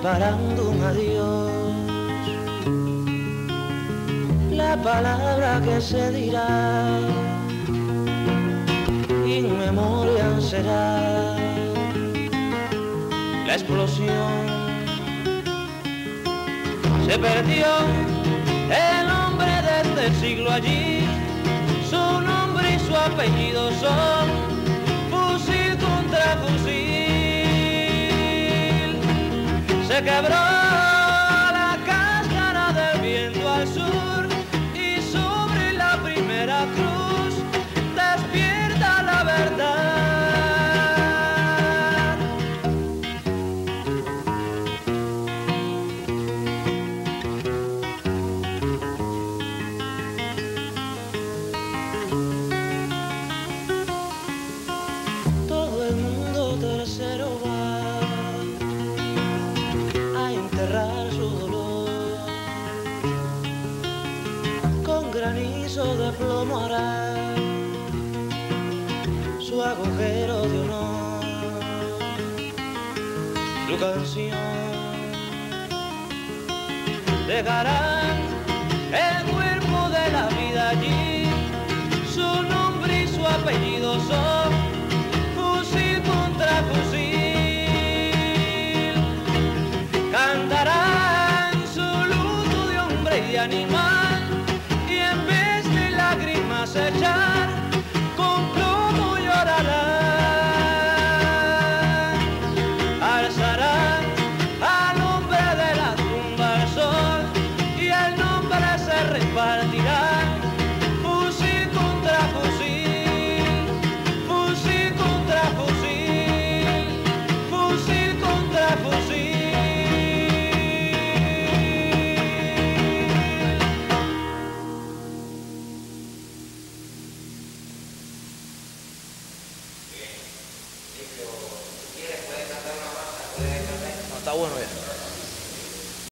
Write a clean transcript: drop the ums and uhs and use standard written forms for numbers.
preparando un adiós, la palabra que se dirá, in memoriam será la explosión. Se perdió el hombre de este siglo allí, su nombre y su apellido son fusil contra fusil. Se quebró la cáscara del viento al sur y sobre la primera cruz despierta la verdad. Todo el mundo tercero va a enterrar su dolor, con granizo de plomo hará su agujero de honor, su canción. Dejarán el cuerpo de la vida allí, su nombre y su apellido son fusil contra fusil. Cantarán su luto de hombre y de animal, y en vez de lágrimas echar, con plomo llorarán. Alzarán al hombre de la tumba al sol, y el nombre se repartirá. Fusil contra fusil, fusil contra fusil, fusil contra fusil. Si quieres puedes cantar una más, puedes cantar. No, está bueno ya.